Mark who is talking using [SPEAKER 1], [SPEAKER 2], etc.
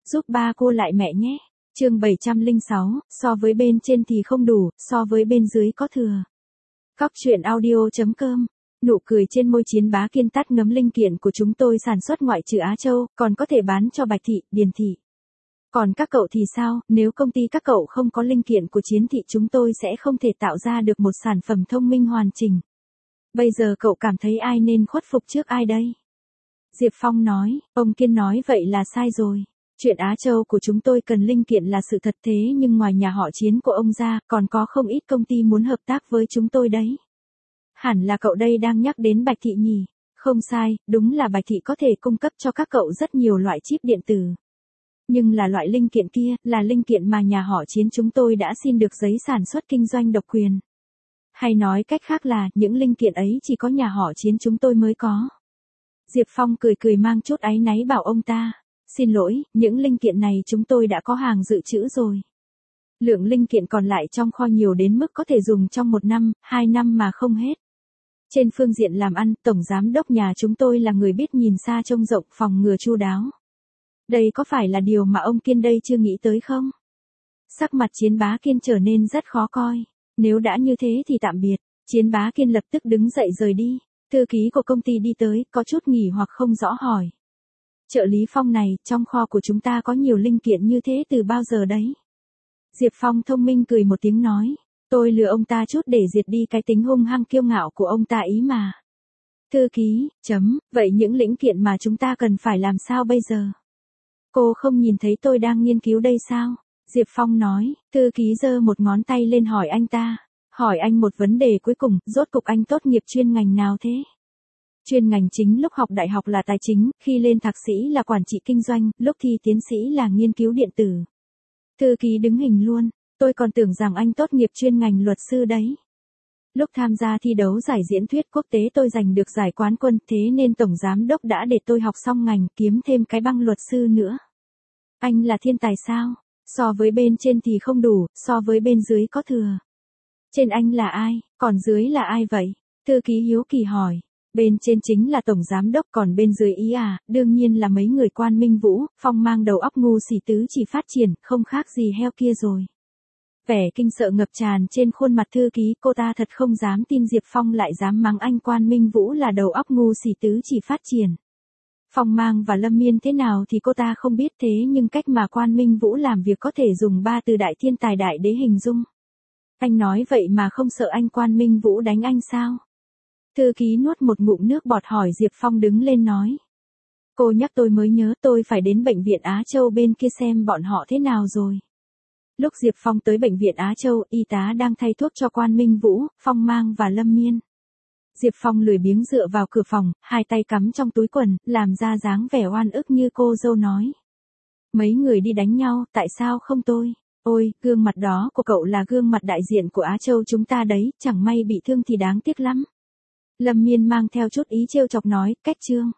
[SPEAKER 1] giúp ba cô lại mẹ nhé. Chương 706, so với bên trên thì không đủ, so với bên dưới có thừa. Cóc truyện audio.com. Nụ cười trên môi Chiến Bá Kiên tắt ngấm linh kiện của chúng tôi sản xuất ngoại trừ Á Châu, còn có thể bán cho Bạch Thị, Điền Thị. Còn các cậu thì sao, nếu công ty các cậu không có linh kiện của Chiến Thị chúng tôi sẽ không thể tạo ra được một sản phẩm thông minh hoàn chỉnh. Bây giờ cậu cảm thấy ai nên khuất phục trước ai đây? Diệp Phong nói, ông Kiên nói vậy là sai rồi. Chuyện Á Châu của chúng tôi cần linh kiện là sự thật thế nhưng ngoài nhà họ Chiến của ông ra, còn có không ít công ty muốn hợp tác với chúng tôi đấy. Hẳn là cậu đây đang nhắc đến Bạch Thị nhỉ? Không sai, đúng là Bạch Thị có thể cung cấp cho các cậu rất nhiều loại chip điện tử. Nhưng là loại linh kiện kia, là linh kiện mà nhà họ Chiến chúng tôi đã xin được giấy sản xuất kinh doanh độc quyền. Hay nói cách khác là, những linh kiện ấy chỉ có nhà họ Chiến chúng tôi mới có. Diệp Phong cười cười mang chút áy náy bảo ông ta, xin lỗi, những linh kiện này chúng tôi đã có hàng dự trữ rồi. Lượng linh kiện còn lại trong kho nhiều đến mức có thể dùng trong 1 năm, 2 năm mà không hết. Trên phương diện làm ăn, Tổng Giám đốc nhà chúng tôi là người biết nhìn xa trông rộng, phòng ngừa chu đáo. Đây có phải là điều mà ông Kiên đây chưa nghĩ tới không? Sắc mặt Chiến Bá Kiên trở nên rất khó coi. Nếu đã như thế thì tạm biệt. Chiến Bá Kiên lập tức đứng dậy rời đi. Thư ký của công ty đi tới, có chút nghỉ hoặc không rõ hỏi. Trợ lý Phong này, trong kho của chúng ta có nhiều linh kiện như thế từ bao giờ đấy? Diệp Phong thông minh cười một tiếng nói. Tôi lừa ông ta chút để diệt đi cái tính hung hăng kiêu ngạo của ông ta ý mà. Thư ký, vậy những linh kiện mà chúng ta cần phải làm sao bây giờ? Cô không nhìn thấy tôi đang nghiên cứu đây sao? Diệp Phong nói, thư ký giơ một ngón tay lên hỏi anh ta. Hỏi anh một vấn đề cuối cùng, rốt cục anh tốt nghiệp chuyên ngành nào thế? Chuyên ngành chính lúc học đại học là tài chính, khi lên thạc sĩ là quản trị kinh doanh, lúc thi tiến sĩ là nghiên cứu điện tử. Thư ký đứng hình luôn, tôi còn tưởng rằng anh tốt nghiệp chuyên ngành luật sư đấy. Lúc tham gia thi đấu giải diễn thuyết quốc tế tôi giành được giải quán quân, thế nên Tổng Giám đốc đã để tôi học xong ngành kiếm thêm cái bằng luật sư nữa. Anh là thiên tài sao? So với bên trên thì không đủ, so với bên dưới có thừa. Trên anh là ai, còn dưới là ai vậy? Thư ký hiếu kỳ hỏi. Bên trên chính là Tổng Giám đốc còn bên dưới ý à, đương nhiên là mấy người Quan Minh Vũ, Phong mang đầu óc ngu xỉ tứ chỉ phát triển, không khác gì heo kia rồi. Vẻ kinh sợ ngập tràn trên khuôn mặt thư ký, cô ta thật không dám tin Diệp Phong lại dám mắng anh Quan Minh Vũ là đầu óc ngu xỉ tứ chỉ phát triển. Phong Mang và Lâm Miên thế nào thì cô ta không biết thế nhưng cách mà Quan Minh Vũ làm việc có thể dùng 3 từ đại thiên tài đại đế hình dung. Anh nói vậy mà không sợ anh Quan Minh Vũ đánh anh sao? Thư ký nuốt một ngụm nước bọt hỏi Diệp Phong đứng lên nói. Cô nhắc tôi mới nhớ tôi phải đến bệnh viện Á Châu bên kia xem bọn họ thế nào rồi. Lúc Diệp Phong tới bệnh viện Á Châu, y tá đang thay thuốc cho Quan Minh Vũ, Phong Mang và Lâm Miên. Diệp Phong lười biếng dựa vào cửa phòng, hai tay cắm trong túi quần, làm ra dáng vẻ oan ức như cô dâu nói. Mấy người đi đánh nhau, tại sao không tôi? Ôi, gương mặt đó của cậu là gương mặt đại diện của Á Châu chúng ta đấy, chẳng may bị thương thì đáng tiếc lắm. Lâm Miên mang theo chút ý trêu chọc nói, cách chương.